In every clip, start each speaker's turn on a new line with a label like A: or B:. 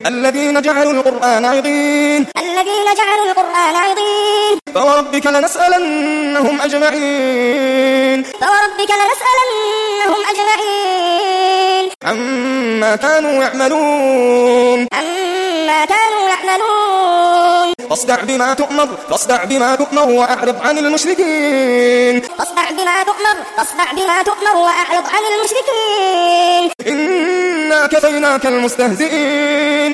A: الذين جعلوا القرآن عضين فوربك لنسألنهم أجمعين عما كانوا يعملون فاصدع بما تؤمر وأعرض عن المشركين إنا كفيناك المستهزئين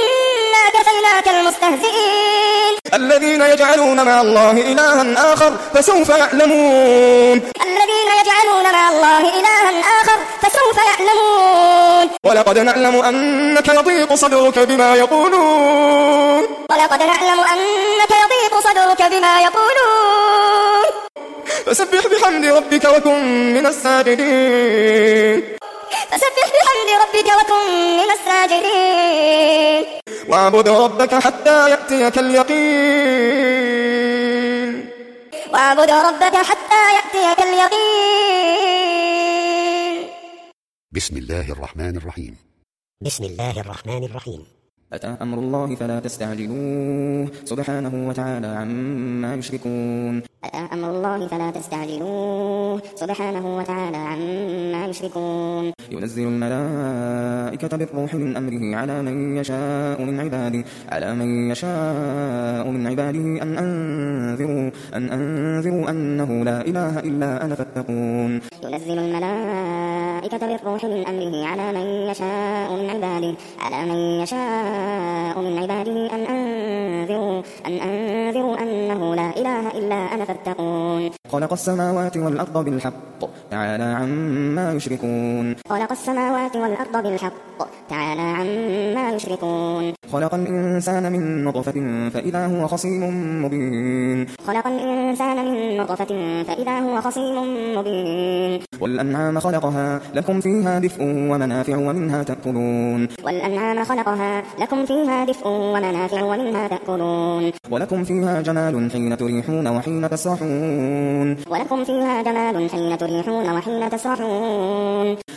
A: الذين يجعلون مع الله إلها آخر فسوف يعلمون ولقد نعلم أنك يضيق صدرك بما يقولون فسبح بحمد ربك وكن من الساجدين واعبد ربك حتى يأتيك اليقين
B: بسم الله الرحمن الرحيم
A: أتى أمر الله فلا تستعجلوه سبحانه وتعالى عما يشركون ينزل الملائكة بالروح من أمره على من يشاء من عباده أن أنذروا أنه لا إله إلا أنا فاتقون
C: ينزل الملائكة بالروح من أمره على من يشاء من عباده أن أنذروا أنه لا إله إلا أنا فاتقون
A: خلق السماوات والأرض بالحق تعالى عما يشركون خلق الإنسان من نطفة فإذا هو خصيم مبين والأنعام خلقها لكم فيها دفء ومنافع ومنها تأكلون ولكم فيها جمال حين تريحون وحين تسرحون